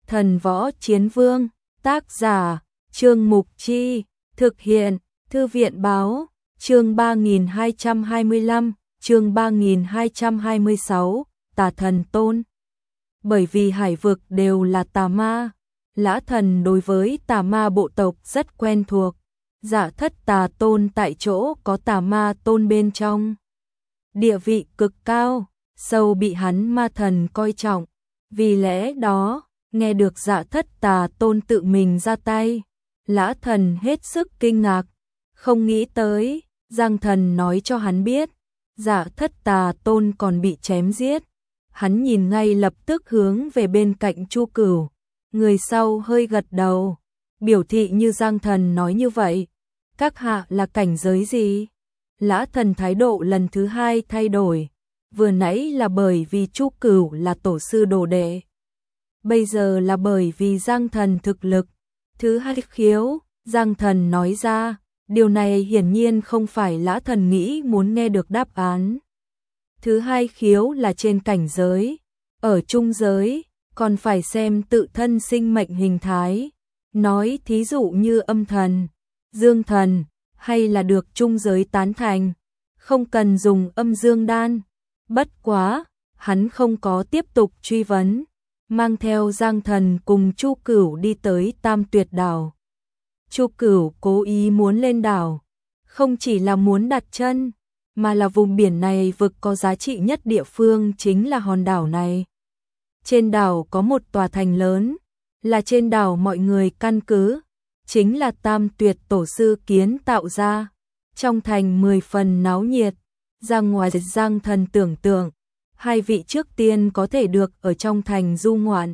Thần Võ Chiến Vương, tác giả, Trương Mục Chi, thực hiện, Thư viện Báo, chương 3225, chương 3226, Tà Thần Tôn. Bởi vì hải vực đều là tà ma, Lã Thần đối với tà ma bộ tộc rất quen thuộc. Dạ Thất Tà Tôn tại chỗ có tà ma tôn bên trong, địa vị cực cao, sâu bị hắn ma thần coi trọng. Vì lẽ đó, nghe được Dạ Thất Tà Tôn tự mình ra tay, Lã Thần hết sức kinh ngạc, không nghĩ tới, Giang Thần nói cho hắn biết, Dạ Thất Tà Tôn còn bị chém giết. Hắn nhìn ngay lập tức hướng về bên cạnh Chu Cửu, người sau hơi gật đầu, biểu thị như Giang Thần nói như vậy. Các hạ là cảnh giới gì? Lã Thần thái độ lần thứ hai thay đổi, vừa nãy là bởi vì Chu Cửu là tổ sư đồ đệ, bây giờ là bởi vì Giang Thần thực lực. Thứ hai khiếu, Giang Thần nói ra, điều này hiển nhiên không phải Lã Thần nghĩ muốn nghe được đáp án. Thứ hai khiếu là trên cảnh giới, ở trung giới, còn phải xem tự thân sinh mệnh hình thái. Nói thí dụ như âm thần, dương thần, hay là được trung giới tán thành, không cần dùng âm dương đan. Bất quá, hắn không có tiếp tục truy vấn, mang theo Giang Thần cùng Chu Cửu đi tới Tam Tuyệt Đảo. Chu Cửu cố ý muốn lên đảo, không chỉ là muốn đặt chân, mà là vùng biển này vực có giá trị nhất địa phương chính là hòn đảo này. Trên đảo có một tòa thành lớn, là trên đảo mọi người căn cứ, chính là Tam Tuyệt Tổ sư kiến tạo ra. Trong thành 10 phần náo nhiệt, ra ngoài Giang Thần tưởng tượng, hai vị trước tiên có thể được ở trong thành du ngoạn.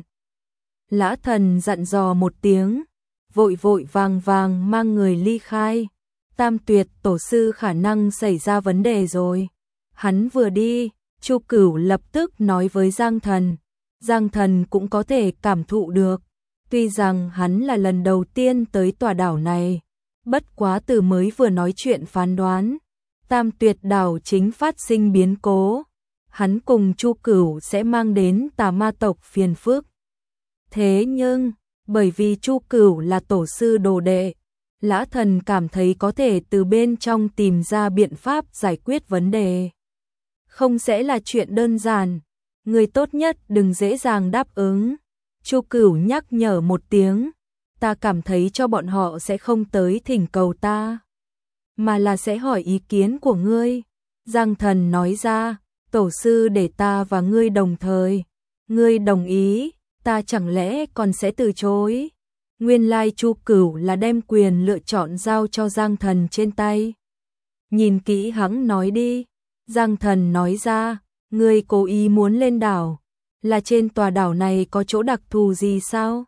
Lã Thần dặn dò một tiếng, vội vội vàng vàng mang người ly khai. Tam Tuyệt Tổ sư khả năng xảy ra vấn đề rồi. Hắn vừa đi, Chu Cửu lập tức nói với Giang Thần. Giang Thần cũng có thể cảm thụ được. Tuy rằng hắn là lần đầu tiên tới tòa đảo này, bất quá từ mới vừa nói chuyện phán đoán, Tam Tuyệt đảo chính phát sinh biến cố. Hắn cùng Chu Cửu sẽ mang đến tà ma tộc phiền phức. Thế nhưng, bởi vì Chu Cửu là tổ sư đồ đệ, Lã Thần cảm thấy có thể từ bên trong tìm ra biện pháp giải quyết vấn đề. Không sẽ là chuyện đơn giản, người tốt nhất đừng dễ dàng đáp ứng. Chu Cửu nhắc nhở một tiếng, ta cảm thấy cho bọn họ sẽ không tới thỉnh cầu ta, mà là sẽ hỏi ý kiến của ngươi. Giang Thần nói ra, tổ sư để ta và ngươi đồng thời, ngươi đồng ý, ta chẳng lẽ còn sẽ từ chối? Nguyên lai Chu Cửu là đem quyền lựa chọn giao cho Giang Thần trên tay. Nhìn kỹ hắn nói đi. Giang Thần nói ra, ngươi cố ý muốn lên đảo, là trên tòa đảo này có chỗ đặc thù gì sao?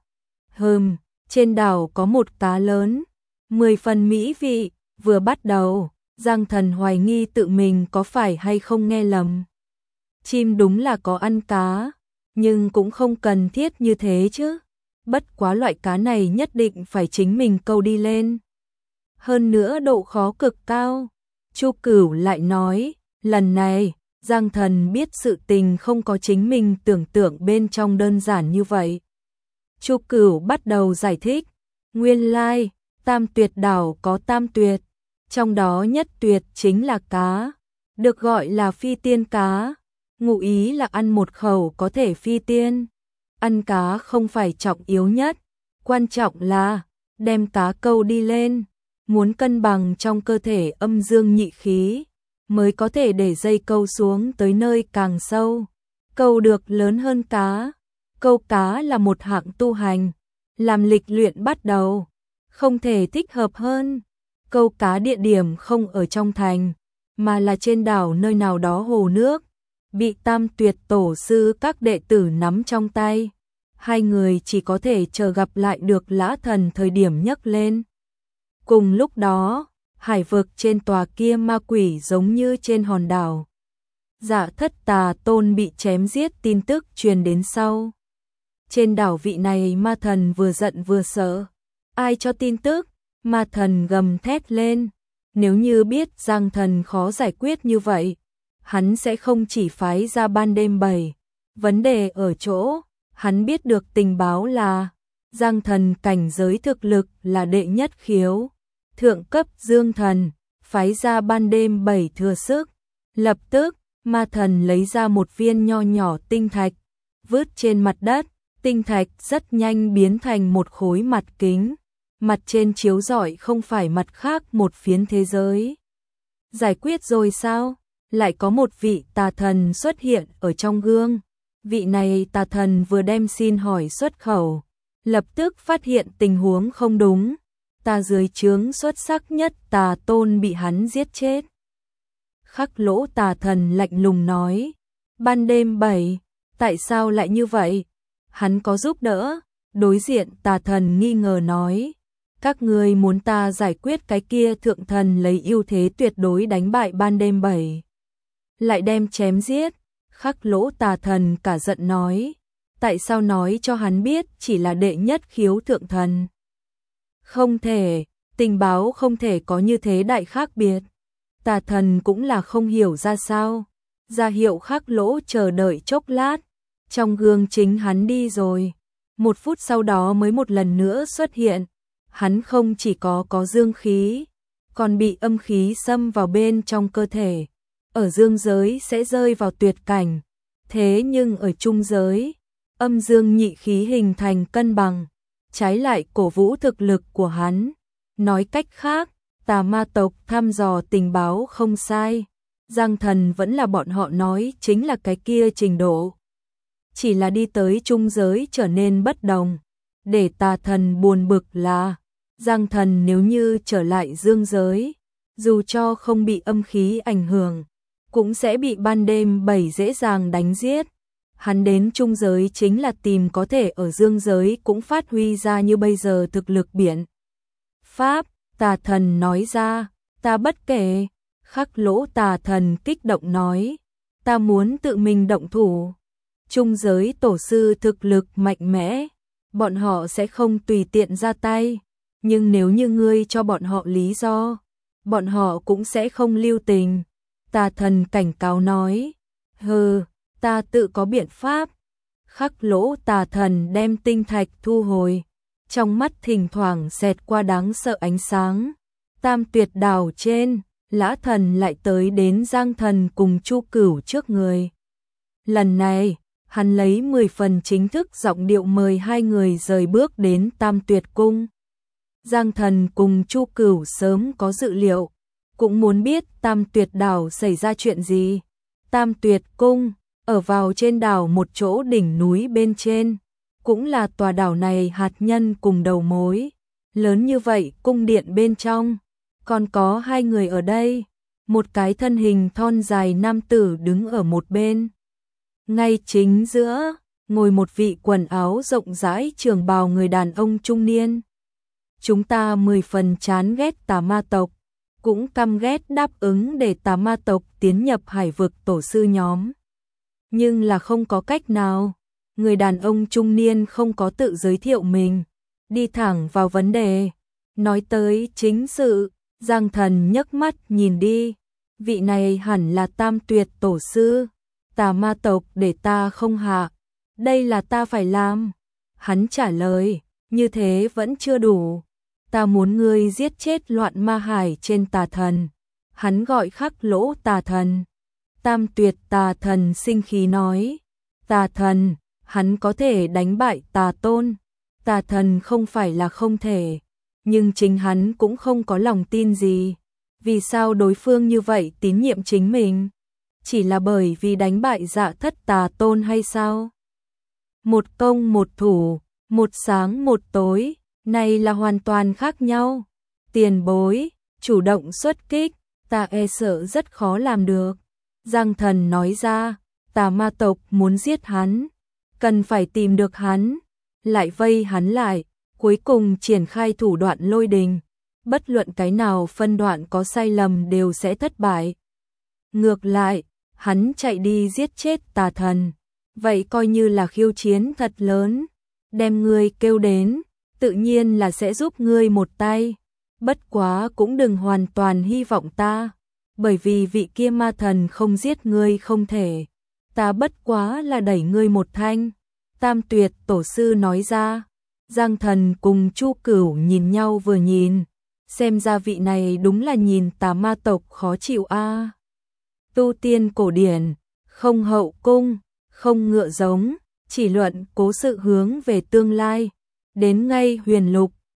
Trên đảo có một cá lớn, 10 phần mỹ vị. Vừa bắt đầu, Giang Thần hoài nghi tự mình có phải hay không nghe lầm. Chim đúng là có ăn cá, nhưng cũng không cần thiết như thế chứ. Bất quá loại cá này nhất định phải chính mình câu đi lên. Hơn nữa độ khó cực cao. Chu Cửu lại nói, lần này, Giang Thần biết sự tình không có chính mình tưởng tượng bên trong đơn giản như vậy. Chu Cửu bắt đầu giải thích, nguyên lai, Tam Tuyệt đảo có tam tuyệt, trong đó nhất tuyệt chính là cá, được gọi là phi tiên cá, ngụ ý là ăn một khẩu có thể phi tiên. Ăn cá không phải trọng yếu nhất, quan trọng là đem cá câu đi lên, muốn cân bằng trong cơ thể âm dương nhị khí, mới có thể để dây câu xuống tới nơi càng sâu, câu được lớn hơn cá. Câu cá là một hạng tu hành, làm lịch luyện bắt đầu, không thể thích hợp hơn. Câu cá địa điểm không ở trong thành, mà là trên đảo nơi nào đó hồ nước, bị Tam Tuyệt Tổ sư các đệ tử nắm trong tay. Hai người chỉ có thể chờ gặp lại được Lã Thần thời điểm nhấc lên. Cùng lúc đó, hải vực trên tòa kia ma quỷ giống như trên hòn đảo. Dạ Thất Tà Tôn bị chém giết tin tức truyền đến sau. Trên đảo vị này ma thần vừa giận vừa sợ. Ai cho tin tức? Ma thần gầm thét lên. Nếu như biết Giang Thần khó giải quyết như vậy, hắn sẽ không chỉ phái ra ban đêm 7. Vấn đề ở chỗ, Hắn biết được tình báo là Giang Thần cảnh giới thực lực là đệ nhất khiếu, thượng cấp Dương Thần, phái ra ban đêm 7 thừa sức. Lập tức, ma thần lấy ra một viên nho nhỏ tinh thạch, vứt trên mặt đất, tinh thạch rất nhanh biến thành một khối mặt kính. Mặt trên chiếu rọi không phải mặt khác một phiến thế giới. Giải quyết rồi sao? Lại có một vị tà thần xuất hiện ở trong gương. Vị này tà thần vừa đem xin hỏi xuất khẩu, lập tức phát hiện tình huống không đúng. Tà dưới trướng xuất sắc nhất tà tôn bị hắn giết chết. Khắc Lỗ tà thần lạnh lùng nói, ban đêm 7, tại sao lại như vậy? Hắn có giúp đỡ? Đối diện tà thần nghi ngờ nói, các ngươi muốn ta giải quyết cái kia thượng thần lấy ưu thế tuyệt đối đánh bại ban đêm 7. Lại đem chém giết. Khắc Lỗ tà thần cả giận nói, tại sao nói cho hắn biết chỉ là đệ nhất khiếu thượng thần? Không thể, tình báo không thể có như thế đại khác biệt. Tà thần cũng là không hiểu ra sao. Ra hiệu Khắc Lỗ chờ đợi chốc lát. Trong gương chính hắn đi rồi. 1 phút sau đó mới một lần nữa xuất hiện. Hắn không chỉ có dương khí, còn bị âm khí xâm vào bên trong cơ thể. Ở dương giới sẽ rơi vào tuyệt cảnh. Thế nhưng ở trung giới, âm dương nhị khí hình thành cân bằng, trái lại cổ vũ thực lực của hắn. Nói cách khác, tà ma tộc thăm dò tình báo không sai. Giang Thần vẫn là bọn họ nói chính là cái kia trình độ. Chỉ là đi tới trung giới trở nên bất đồng. Để tà thần buồn bực là, Giang Thần nếu như trở lại dương giới, dù cho không bị âm khí ảnh hưởng, cũng sẽ bị ban đêm 7 dễ dàng đánh giết. Hắn đến trung giới chính là tìm có thể ở dương giới cũng phát huy ra như bây giờ thực lực biện pháp. Tà thần nói ra, ta bất kể. Khắc Lỗ tà thần kích động nói, ta muốn tự mình động thủ. Trung giới tổ sư thực lực mạnh mẽ, bọn họ sẽ không tùy tiện ra tay. Nhưng nếu như ngươi cho bọn họ lý do, bọn họ cũng sẽ không lưu tình. Tà thần cảnh cáo nói, hừ, ta tự có biện pháp. Khắc Lỗ tà thần đem tinh thạch thu hồi, trong mắt thỉnh thoảng xẹt qua đáng sợ ánh sáng. Tam Tuyệt Đảo trên, Lã Thần lại tới đến Giang Thần cùng Chu Cửu trước người. Lần này, hắn lấy 10 phần chính thức giọng điệu mời hai người rời bước đến Tam Tuyệt Cung. Giang Thần cùng Chu Cửu sớm có dự liệu, cũng muốn biết Tam Tuyệt Đảo xảy ra chuyện gì. Tam Tuyệt Cung, ở vào trên đảo một chỗ đỉnh núi bên trên, cũng là tòa đảo này hạt nhân cùng đầu mối. Lớn như vậy cung điện bên trong, còn có hai người ở đây. Một cái thân hình thon dài nam tử đứng ở một bên. Ngay chính giữa, ngồi một vị quần áo rộng rãi trường bào người đàn ông trung niên. Chúng ta 10 phần chán ghét tà ma tộc, cũng căm ghét đáp ứng để tà ma tộc tiến nhập hải vực tổ sư nhóm. Nhưng là không có cách nào. Người đàn ông trung niên không có tự giới thiệu mình, đi thẳng vào vấn đề. Nói tới chính sự, Giang Thần nhấc mắt nhìn đi. Vị này hẳn là Tam Tuyệt tổ sư. Tà ma tộc để ta không hạ, đây là ta phải làm. Hắn trả lời, như thế vẫn chưa đủ. Ta muốn ngươi giết chết loạn ma hải trên tà thần. Hắn gọi Khắc Lỗ tà thần. Tam Tuyệt tà thần sinh khí nói, tà thần, hắn có thể đánh bại tà tôn. Tà thần không phải là không thể, nhưng chính hắn cũng không có lòng tin gì. Vì sao đối phương như vậy tín nhiệm chính mình? Chỉ là bởi vì đánh bại Dạ Thất tà tôn hay sao? Một công một thủ, một sáng một tối, này là hoàn toàn khác nhau. Tiền bối, chủ động xuất kích, ta e sợ rất khó làm được. Giang Thần nói ra, tà ma tộc muốn giết hắn, cần phải tìm được hắn, lại vây hắn lại, cuối cùng triển khai thủ đoạn lôi đình. Bất luận cái nào phân đoạn có sai lầm đều sẽ thất bại. Ngược lại, hắn chạy đi giết chết tà thần, vậy coi như là khiêu chiến thật lớn. Đem ngươi kêu đến, tự nhiên là sẽ giúp ngươi một tay. Bất quá cũng đừng hoàn toàn hy vọng ta, bởi vì vị kia ma thần không giết ngươi không thể. Ta bất quá là đẩy ngươi một thanh. Tam Tuyệt tổ sư nói ra. Giang Thần cùng Chu Cửu nhìn nhau vừa nhìn, xem ra vị này đúng là nhìn Tà Ma tộc khó chịu a. Tu tiên cổ điển, không hậu cung, không ngựa giống, chỉ luận cố sự hướng về tương lai. Đến ngay huyền lục,